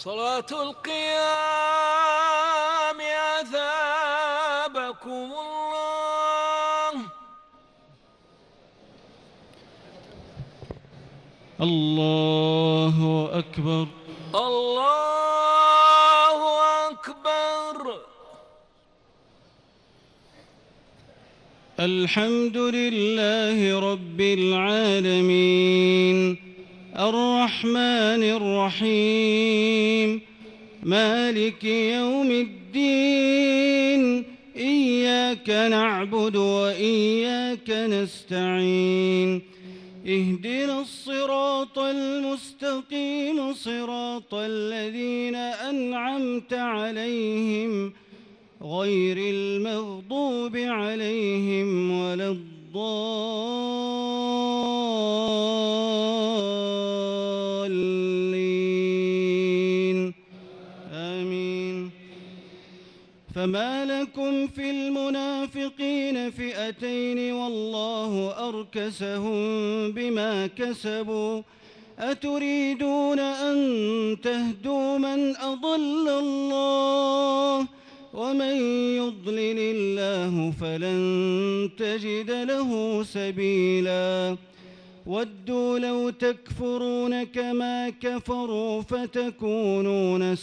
صلاة القيام أثابكم الله. الله أكبر. الله أكبر. الحمد لله رب العالمين الرحمن الرحيم مالك يوم الدين إياك نعبد وإياك نستعين اهدنا الصراط المستقيم صراط الذين أنعمت عليهم غير المغضوب عليهم ولا الضالين آمين. فما لكم في المنافقين فئتين والله أركسهم بما كسبوا أتريدون أن تهدوا من أضل الله ومن يضلل الله فلن تجد له سبيلا ودوا لو تكفرون كما كفروا فتكونون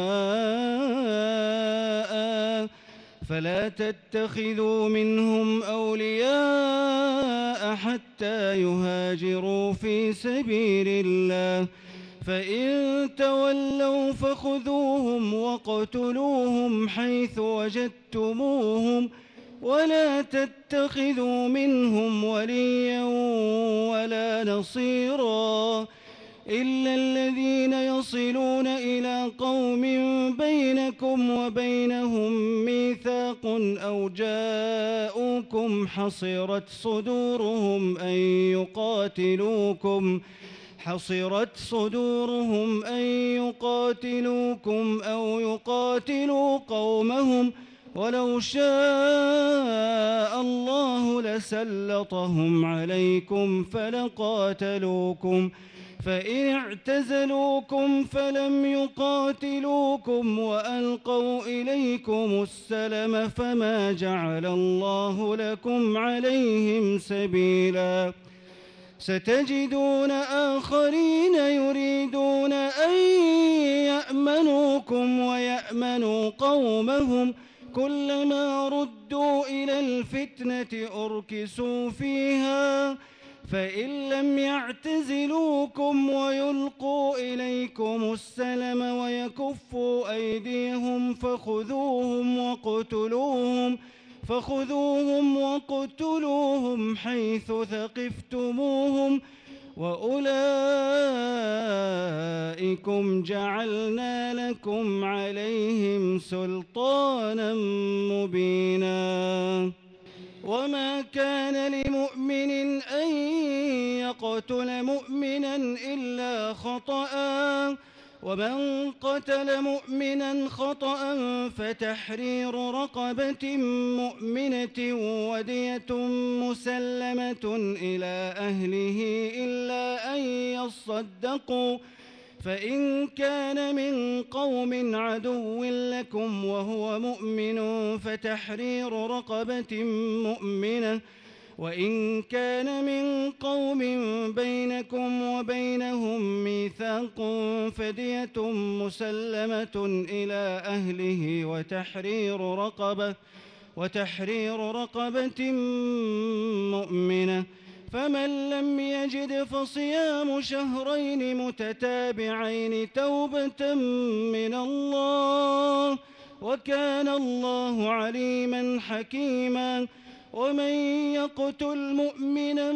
سواء فلا تتخذوا منهم أولياء حتى يهاجروا في سبيل الله فإن تولوا فخذوهم وقتلوهم حيث وجدتموهم ولا تتخذوا منهم وليا ولا نصيرا إلا الذين يصلون إلى قوم بينكم وبينهم ميثاق أو جاءوكم حصرت صدورهم أن يقاتلوكم أو يقاتلوا قومهم ولو شاء الله لسلطهم عليكم فلقاتلوكم فإن اعتزلوكم فلم يقاتلوكم وألقوا إليكم السلم فما جعل الله لكم عليهم سبيلا ستجدون آخرين يريدون أن يأمنوكم ويأمنوا قومهم كلما ردوا إلى الفتنة أركسوا فيها فإن لم يعتزلوكم ويلقوا إليكم السلم ويكفوا أيديهم فخذوهم وقتلوهم حيث ثقفتموهم وأولئكم جعلنا لكم عليهم سلطانا مبينا وما كان لمؤمن أن يقتل مؤمنا إلا خطأ ومن قتل مؤمنا خطأ فتحرير رقبة مؤمنة ودية مسلمة إلى أهله إلا أن يصدقوا فإن كان من قوم عدو لكم وهو مؤمن فتحرير رقبة مؤمنة وإن كان من قوم بينكم وبينهم ميثاق فدية مسلمة إلى أهله وتحرير رقبة مؤمنة فمن لم يجد فصيام شهرين متتابعين توبة من الله وكان الله عليما حكيما ومن يقتل مؤمنا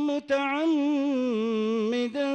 متعمدا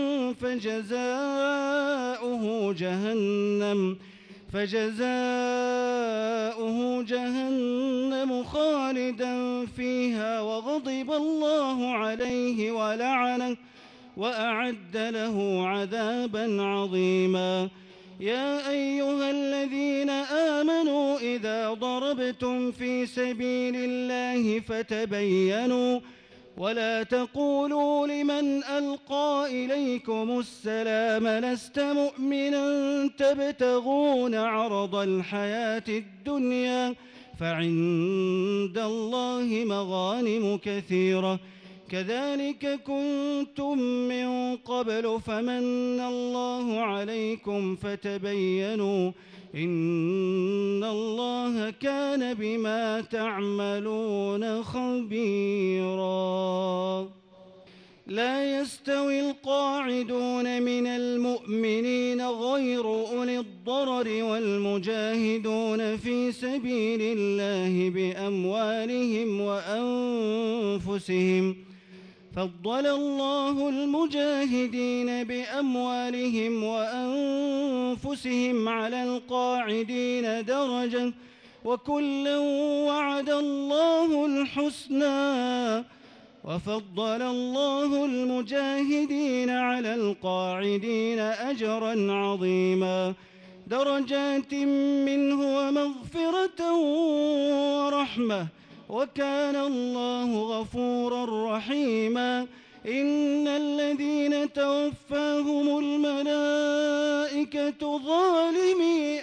فجزاؤه جهنم خالدا فيها وغضب الله عليه ولعنه وأعد له عذابا عظيما يا أيها الذين آمنوا إذا ضربتم في سبيل الله ولا تقولوا لمن ألقى إليكم السلام لست مؤمنا تبتغون عرض الحياة الدنيا فعند الله مغانم كثيرة كذلك كنتم من قبل فمن الله عليكم فتبينوا إن الله كان بما تعملون خبيرا. لا يستوي القاعدون من المؤمنين غير أولي الضرر والمجاهدون في سبيل الله بأموالهم وأنفسهم فضل الله المجاهدين بأموالهم وأنفسهم على القاعدين درجة وكلا وعد الله الحسنى وفضل الله المجاهدين على القاعدين أجرا عظيما درجات منه ومغفرة ورحمة وكان الله غفورا رحيما. إن الذين توفاهم الملائكة ظالمي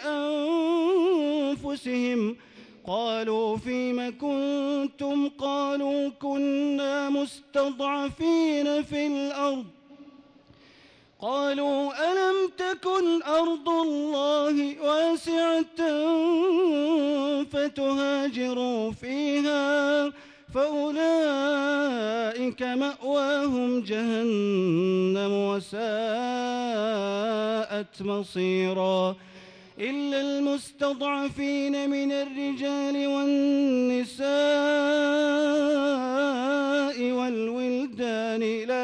أنفسهم قالوا فيم كنتم قالوا كنا مستضعفين في الأرض قالوا ألم تكن أرض الله واسعة فتهاجروا فيها فأولئك مأواهم جهنم وساءت مصيرا إلا المستضعفين من الرجال والنساء والولدان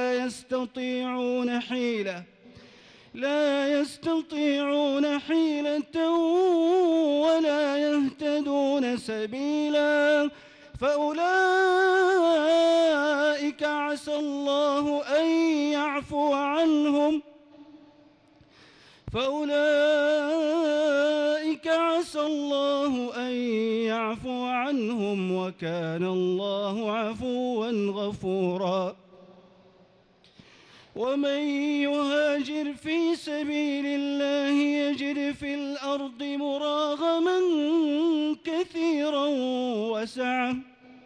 لا يستطيعون حيلة ولا يهتدون سبيلا فأولئك عسى الله أن يعفو عنهم وكان الله عفوا غفورا. ومن يهاجر في سبيل الله يجد في الأرض مراغما كثيرا وسعة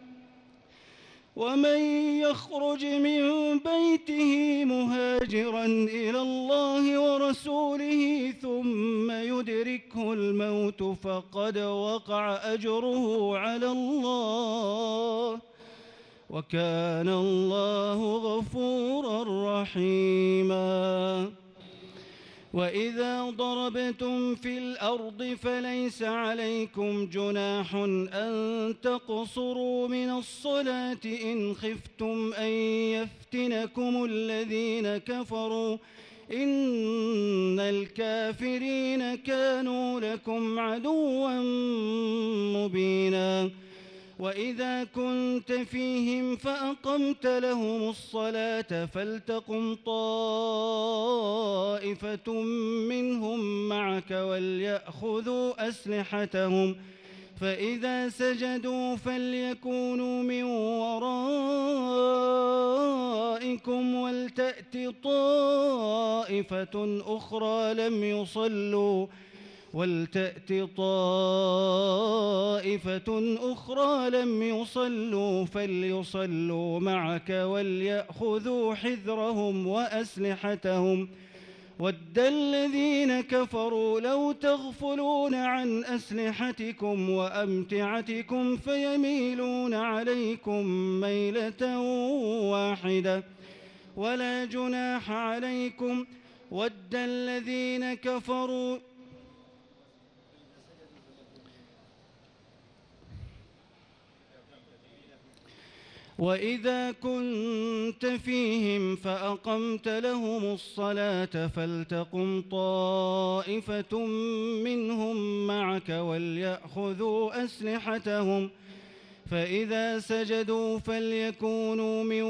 ومن يخرج من بيته مهاجرا إلى الله ورسوله ثم يدركه الموت فقد وقع أجره على الله وكان الله غفورا رحيما. وإذا ضربتم في الأرض فليس عليكم جناح أن تقصروا من الصلاة إن خفتم أن يفتنكم الذين كفروا إن الكافرين كانوا لكم عدوا مبينا. وإذا كنت فيهم فأقمت لهم الصلاة فلتقم طائفة منهم معك وليأخذوا أسلحتهم فإذا سجدوا فليكونوا من ورائكم ولتأت طائفة أخرى لم يصلوا فليصلوا معك وليأخذوا حذرهم وأسلحتهم ود الذين كفروا لو تغفلون عن أسلحتكم وأمتعتكم فيميلون عليكم ميلة واحدة ولا جناح عليكم ود الذين كفروا وإذا كنت فيهم فأقمت لهم الصلاة فلتقم طائفة منهم معك وليأخذوا أسلحتهم فإذا سجدوا فليكونوا من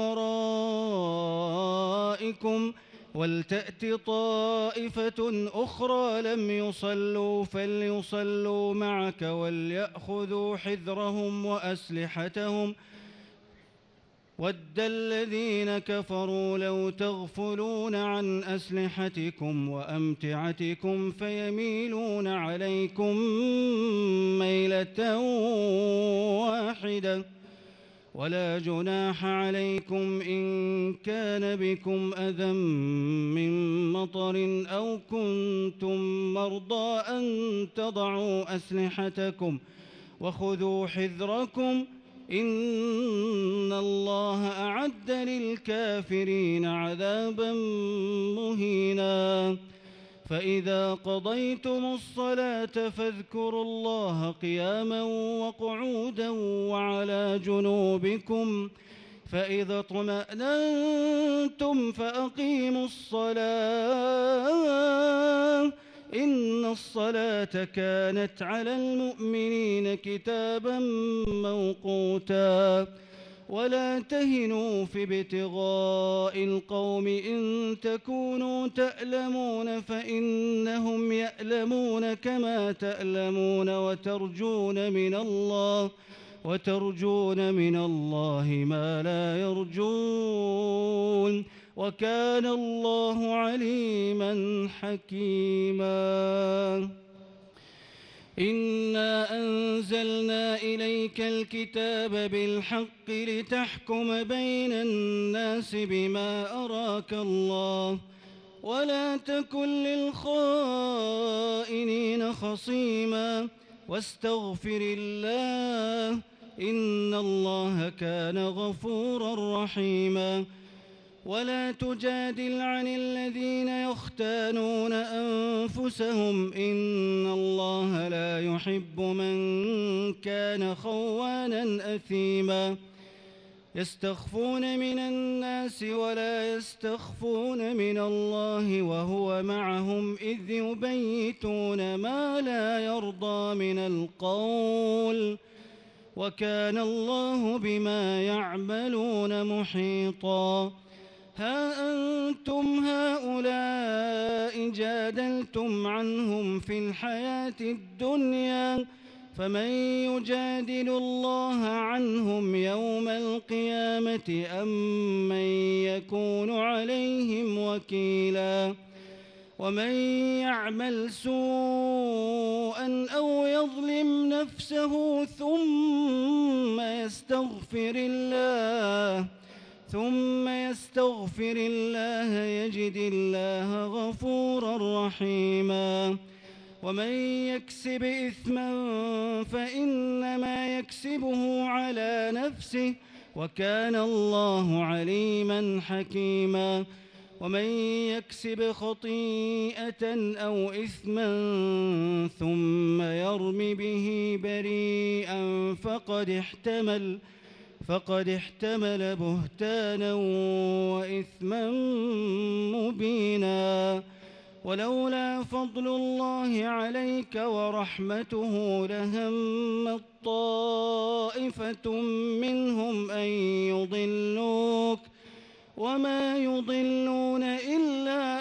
ورائكم ولتأت طائفة أخرى لم يصلوا فليصلوا معك وليأخذوا حذرهم وأسلحتهم وَدَّ الَّذِينَ كَفَرُوا لَوْ تَغْفُلُونَ عَنْ أَسْلِحَتِكُمْ وَأَمْتِعَتِكُمْ فَيَمِيلُونَ عَلَيْكُمْ مَيْلَةً وَاحِدَةً وَلَا جُنَاحَ عَلَيْكُمْ إِن كَانَ بِكُمْ أَذًى مِّن مَّطَرٍ أَوْ كُنتُم مَّرْضَىٰ أَن تَضَعُوا أَسْلِحَتَكُمْ وَخُذُوا حِذْرَكُمْ إِنَّ اللَّهَ أَعَدَّ لِلْكَافِرِينَ عَذَابًا مُّهِينًا فَإِذَا قَضَيْتُمُ الصَّلَاةَ فاذْكُرُوا اللَّهَ قِيَامًا وَقُعُودًا وَعَلَىٰ جُنُوبِكُمْ فَإِذَا اطْمَأْنَنتُمْ فَأَقِيمُوا الصَّلَاةَ إِنَّ الصَّلَاةَ كَانَتْ عَلَى الْمُؤْمِنِينَ كِتَابًا مَّوْقُوتًا وَلَا تَهِنُوا في ابْتِغَاءِ الْقَوْمِ إِن تَكُونُوا تَأْلَمُونَ فَإِنَّهُمْ يَأْلَمُونَ كَمَا تَأْلَمُونَ وترجون من الله ما لا يرجون وكان الله عليما حكيما إنا أنزلنا إليك الكتاب بالحق لتحكم بين الناس بما أراك الله ولا تكن للخائنين خصيما واستغفر الله إن الله كان غفورا رحيما ولا تجادل عن الذين يختانون أنفسهم إن الله لا يحب من كان خوانا أثيما يستخفون من الناس ولا يستخفون من الله وهو معهم إذ يبيتون ما لا يرضى من القول وكان الله بما يعملون محيطا ها أنتم هؤلاء جادلتم عنهم في الحياة الدنيا فمن يجادل الله عنهم يوم القيامة أم من يكون عليهم وكيلا ومن يعمل سوءا أو يظلم نفسه ثم يستغفر الله يجد الله غفورا رحيما ومن يكسب إثما فإنما يكسبه على نفسه وكان الله عليما حكيما ومن يكسب خطيئة أو إثما ثم يرم به بريئا فقد احتمل بهتانا وإثما مبينا ولولا فضل الله عليك ورحمته لهمت طائفة منهم أن يضلوك وما يضلون إلا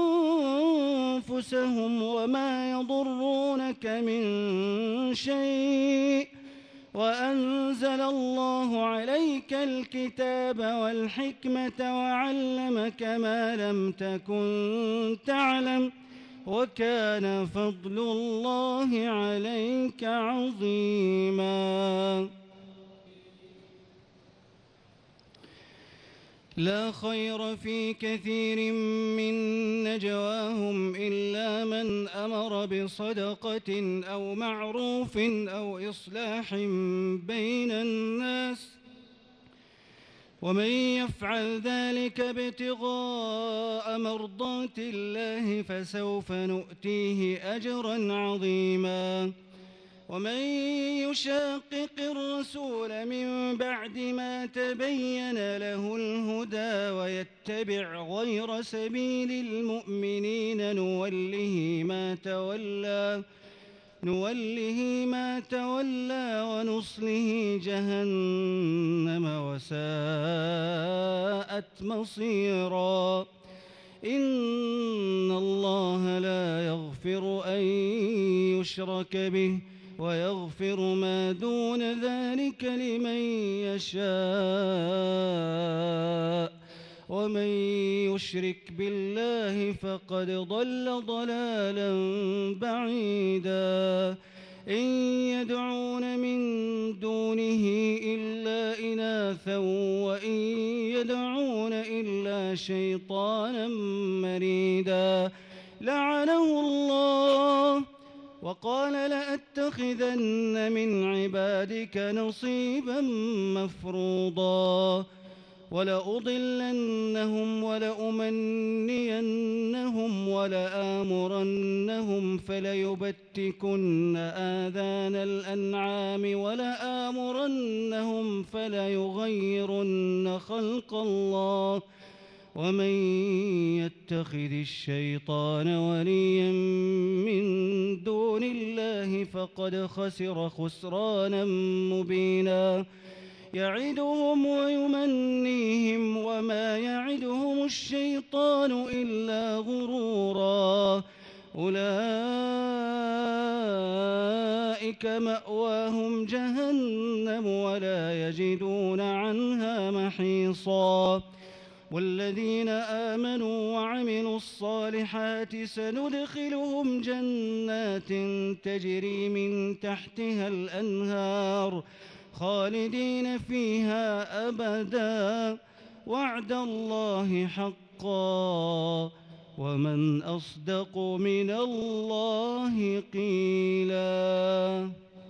أنفسهم وما يضرونك من شيء وأنزل الله عليك الكتاب والحكمة وعلمك ما لم تكن تعلم وكان فضل الله عليك عظيما لا خير في كثير من نجواهم إلا من أمر بصدقة أو معروف أو إصلاح بين الناس ومن يفعل ذلك ابتغاء مرضات الله فسوف نؤتيه أجرا عظيما ومن يشاقق الرسول من بعد ما تبين له الهدى ويتبع غير سبيل المؤمنين نوله ما تولى ونصله جهنم وساءت مصيرا إن الله لا يغفر أن يشرك به ويغفر ما دون ذلك لمن يشاء ومن يشرك بالله فقد ضل ضلالا بعيدا إن يدعون من دونه إلا إناثا وإن يدعون إلا شيطانا مريدا لعنه الله وقال لأتخذن من عبادك نصيبا مفروضا ولأضلنهم ولأمنينهم ولآمرنهم فليبتكن آذان الأنعام ولآمرنهم فليغيرن خلق الله ومن يتخذ الشيطان وليا من دون الله فقد خسر خسرانا مبينا يعدهم ويمنيهم وما يعدهم الشيطان إلا غرورا أولئك مأواهم جهنم ولا يجدون عنها محيصا والذين آمنوا وعملوا الصالحات سندخلهم جنات تجري من تحتها الأنهار خالدين فيها أبدا وعد الله حقا ومن أصدق من الله قيلا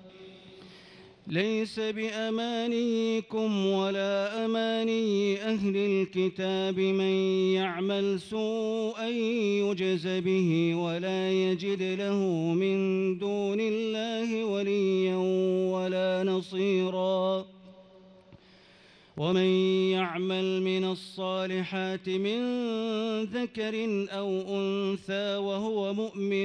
ليس بأمانيكم ولا أماني أهل الكتاب من يعمل سوءا يجز به ولا يجد له من دون الله وليا ولا نصيرا ومن يعمل من الصالحات من ذكر أو أنثى وهو مؤمن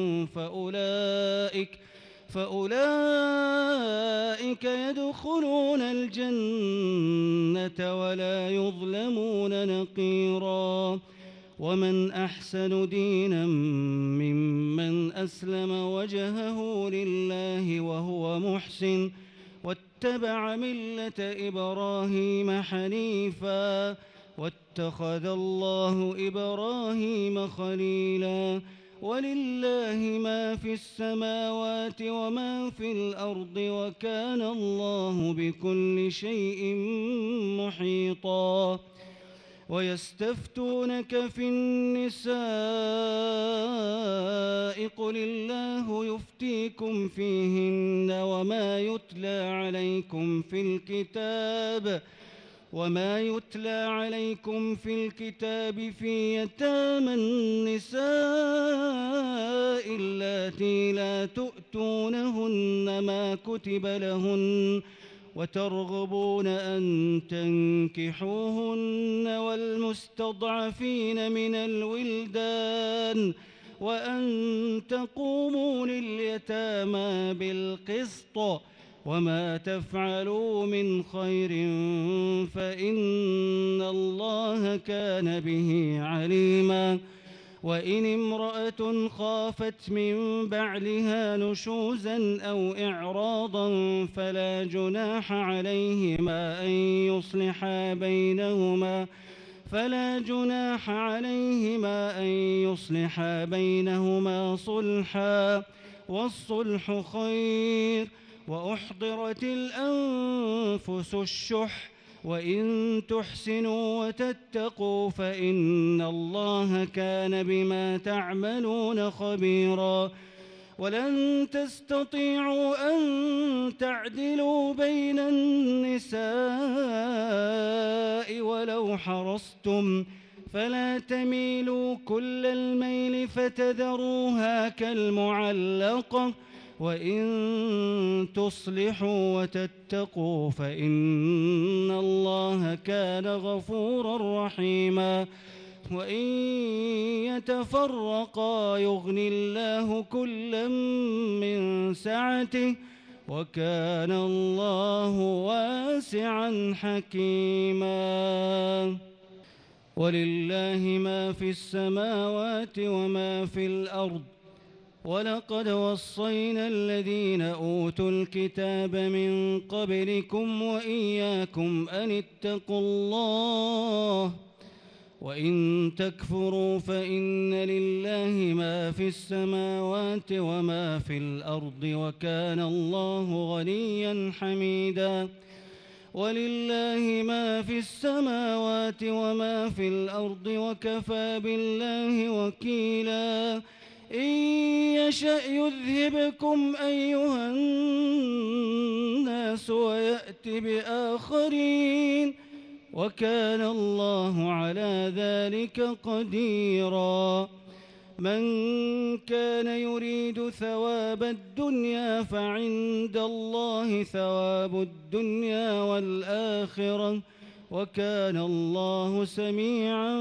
فأولئك يدخلون الجنة ولا يظلمون نقيرا ومن أحسن دينا ممن أسلم وجهه لله وهو محسن واتبع ملة إبراهيم حنيفا واتخذ الله إبراهيم خليلا ولله ما في السماوات وما في الأرض وكان الله بكل شيء محيطا ويستفتونك في النساء قل الله يفتيكم فيهن وما يتلى عليكم في الكتاب في يتامى النساء اللاتي لا تؤتونهن ما كتب لهن وترغبون أن تنكحوهن والمستضعفين من الولدان وأن تقوموا لليتامى بالقسط وما تفعلوا من خير فإن الله كان به عليما وإن امرأة خافت من بعلها نشوزا أو إعراضا فلا جناح عليهما أن يصلحا بينهما صلحا والصلح خير وأحضرت الأنفس الشح وإن تحسنوا وتتقوا فإن الله كان بما تعملون خبيرا ولن تستطيعوا أن تعدلوا بين النساء ولو حرصتم فلا تميلوا كل الميل فتذروها كالمعلقة وإن تصلحوا وتتقوا فإن الله كان غفورا رحيما وإن يتفرقا يغن الله كلا من سعته وكان الله واسعا حكيما ولله ما في السماوات وما في الأرض ولقد وصينا الذين أوتوا الكتاب من قبلكم وإياكم أن اتقوا الله وإن تكفروا فإن لله ما في السماوات وما في الأرض وكان الله غنيا حميدا ولله ما في السماوات وما في الأرض وكفى بالله وكيلا إن يشأ يذهبكم أيها الناس ويأت بآخرين وكان الله على ذلك قديرا من كان يريد ثواب الدنيا فعند الله ثواب الدنيا والآخرة وكان الله سميعا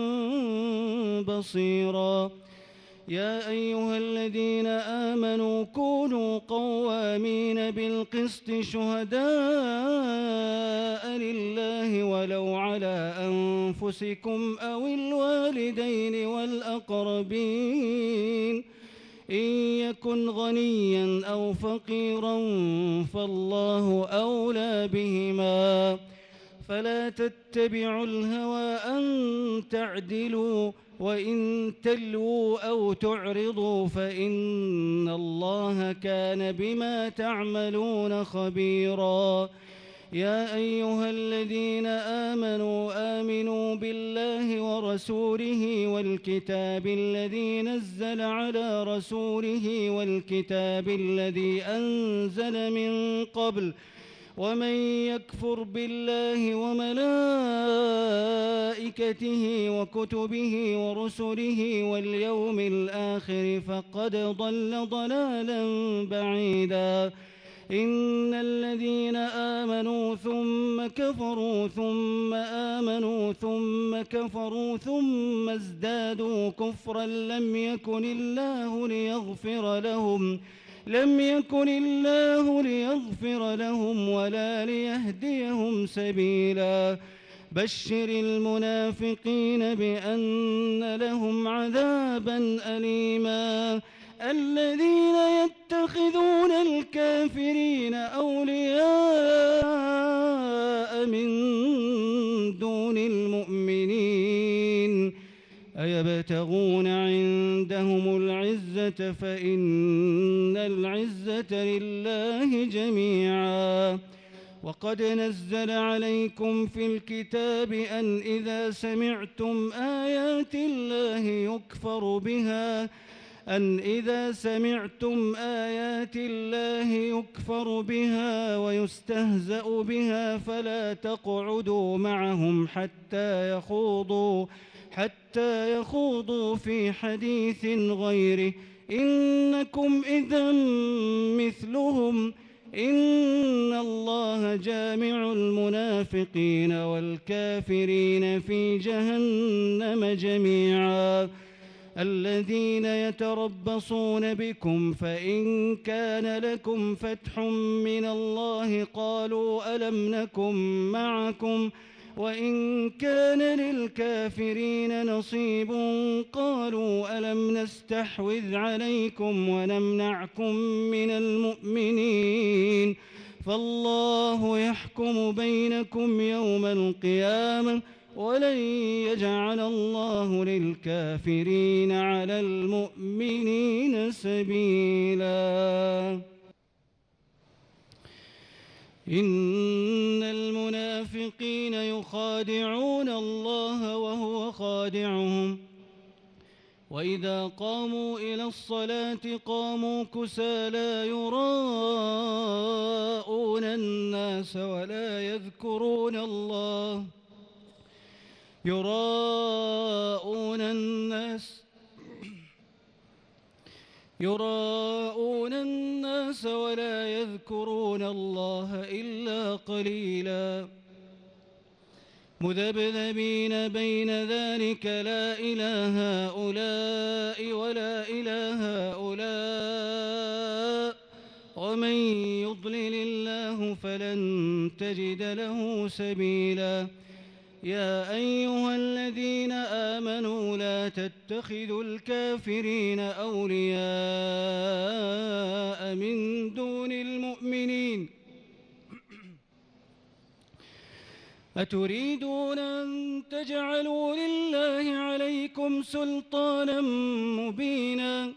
بصيرا يا أيها الذين آمنوا كونوا قوامين بالقسط شهداء لله ولو على أنفسكم أو الوالدين والأقربين إن يكن غنيا أو فقيرا فالله أولى بهما فلا تتبعوا الهوى أن تعدلوا وإن تلووا أو تعرضوا فإن الله كان بما تعملون خبيرا يا أيها الذين آمنوا بالله ورسوله والكتاب الذي نزل على رسوله والكتاب الذي أنزل من قبل ومن يكفر بالله وملائكته وكتبه ورسله واليوم الآخر فقد ضل ضلالا بعيدا إن الذين آمنوا ثم كفروا ثم آمنوا ثم كفروا ثم ازدادوا كفرا لم يكن الله ليغفر لهم ولا ليهديهم سبيلا بشر المنافقين بأن لهم عذابا أليما الذين يتخذون الكافرين أولياء من دون المؤمنين أيبتغون عندهم العزة فإن العزة لله جميعا وقد نزل عليكم في الكتاب أن إذا سمعتم آيات الله يكفر بها ويستهزأ بها فلا تقعدوا معهم حتى يخوضوا في حديث غيره إنكم إذا مثلهم إن الله جامع المنافقين والكافرين في جهنم جميعا الذين يتربصون بكم فإن كان لكم فتح من الله قالوا ألم نكن معكم وإن كان للكافرين نصيب قالوا ألم نستحوذ عليكم ونمنعكم من المؤمنين فالله يحكم بينكم يوم القيامة ولن يجعل الله للكافرين على المؤمنين سبيلا إن المنافقين يخادعون الله وهو خادعهم وإذا قاموا إلى الصلاة قاموا كسالى يراءون الناس ولا يذكرون الله يراءون الناس ولا يذكرون الله إلا قليلا مذبذبين بين ذلك لا إله هؤلاء ولا إله هؤلاء ومن يضلل الله فلن تجد له سبيلا يا أيها الذين آمنوا لا تتخذوا الكافرين أولياء من دون المؤمنين أتريدون أن تجعلوا لله عليكم سلطانا مبينا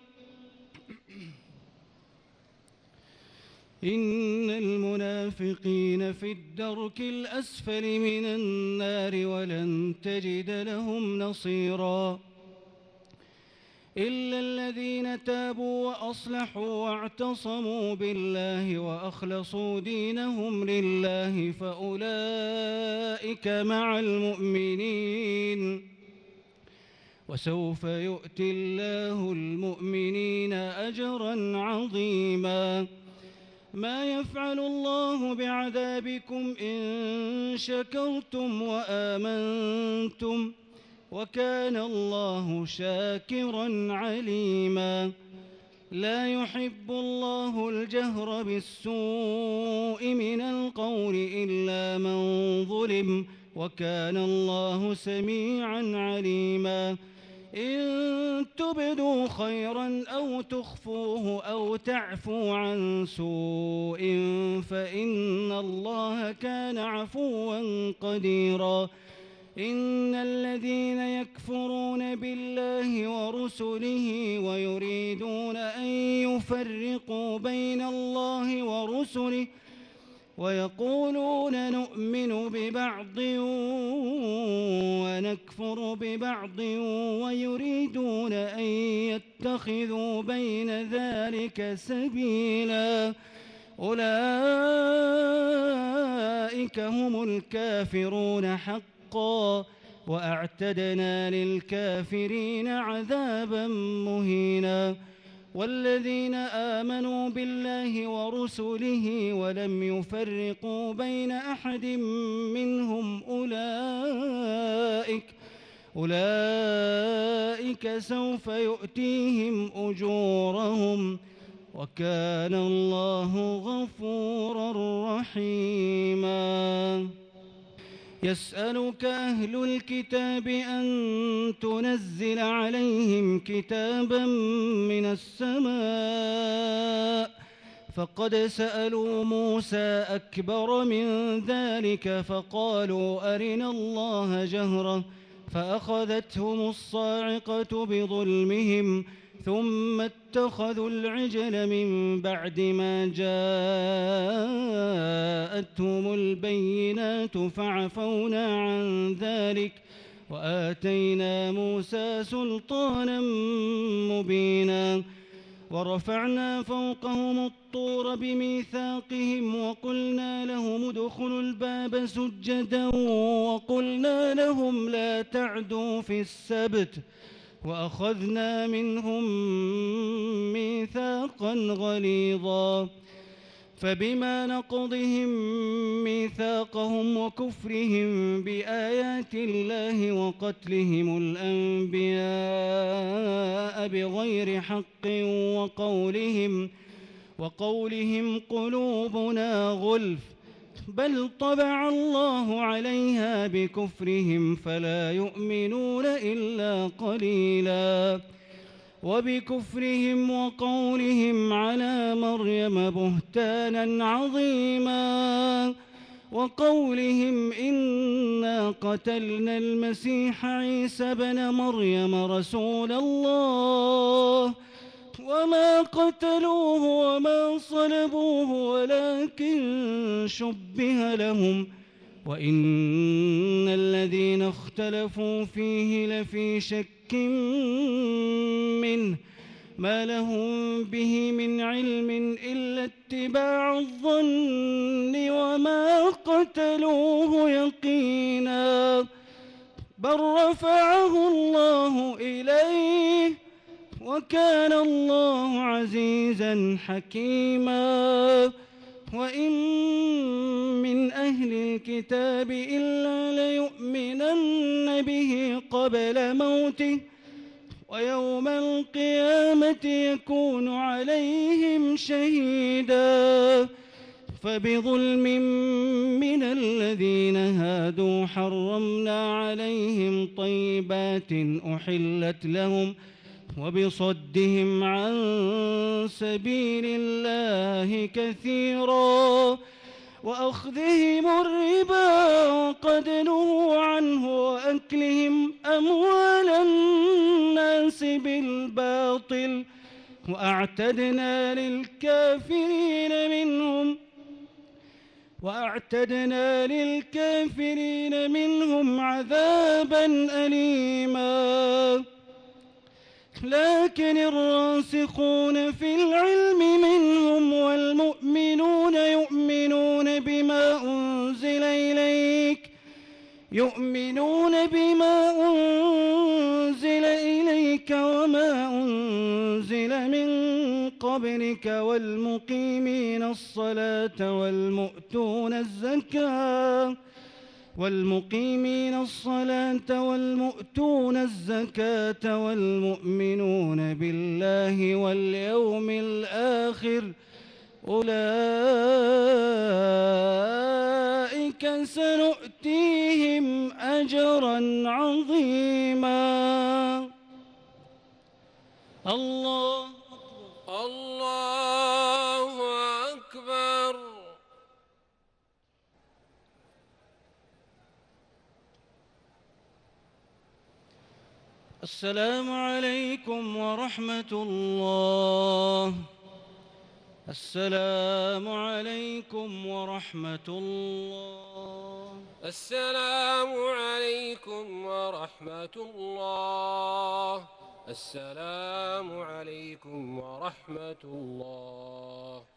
إن المنافقين في الدرك الأسفل من النار ولن تجد لهم نصيرا إلا الذين تابوا وأصلحوا واعتصموا بالله وأخلصوا دينهم لله فأولئك مع المؤمنين وسوف يؤتي الله المؤمنين أجرا عظيما ما يفعل الله بعذابكم إن شكرتم وآمنتم وكان الله شاكرا عليما لا يحب الله الجهر بالسوء من القول إلا من ظلم وكان الله سميعا عليما إن تبدوا خيرا أو تخفوه أو تعفوا عن سوء فإن الله كان عفوا قديرا إن الذين يكفرون بالله ورسله ويريدون أن يفرقوا بين الله ورسله ويقولون نؤمن ببعض ونكفر ببعض ويريدون أن يتخذوا بين ذلك سبيلا أولئك هم الكافرون حقا وأعتدنا للكافرين عذابا مهينا والذين آمنوا بالله ورسله ولم يفرقوا بين أحد منهم أولئك سوف يؤتيهم أجورهم وكان الله غفورا رحيما يسألك أهل الكتاب أن تنزل عليهم كتابا من السماء فقد سألوا موسى أكبر من ذلك فقالوا أرنا الله جهرة فأخذتهم الصاعقة بظلمهم ثم اتخذوا العجل من بعد ما جاءتهم البينات فعفونا عن ذلك وآتينا موسى سلطانا مبينا ورفعنا فوقهم الطور بميثاقهم وقلنا لهم ادخلوا الباب سجدا وقلنا لهم لا تعدوا في السبت وأخذنا منهم ميثاقا غليظا فبما نقضهم ميثاقهم وكفرهم بآيات الله وقتلهم الأنبياء بغير حق وقولهم قلوبنا غلف بل طبع الله عليها بكفرهم فلا يؤمنون إلا قليلا وبكفرهم وقولهم على مريم بهتانا عظيما وقولهم إنا قتلنا المسيح عيسى بن مريم رسول الله وما قتلوه وما صلبوه ولكن شبه لهم وإن الذين اختلفوا فيه لفي شك منه ما لهم به من علم إلا اتباع الظن وما قتلوه يقينا بل رفعه الله إليه وكان الله عزيزا حكيما وإن من أهل الكتاب إلا ليؤمنن به قبل موته ويوم القيامة يكون عليهم شهيدا فبظلم من الذين هادوا حرمنا عليهم طيبات أحلت لهم وبصدهم عن سبيل الله كثيرا وأخذهم الربا وقد نهوا عنه وأكلهم أموال الناس بالباطل وأعتدنا للكافرين منهم عذابا أليما لكن الراسخون في العلم منهم والمؤمنون يؤمنون بما أنزل إليك وما أنزل من قبلك والمقيمين الصلاة والمؤتون الزكاة والمؤمنون بالله واليوم الآخر أولئك سنؤتيهم أجرا عظيما. الله أكبر. السلام عليكم ورحمة الله. السلام عليكم ورحمة الله. السلام عليكم ورحمة الله. السلام عليكم ورحمة الله.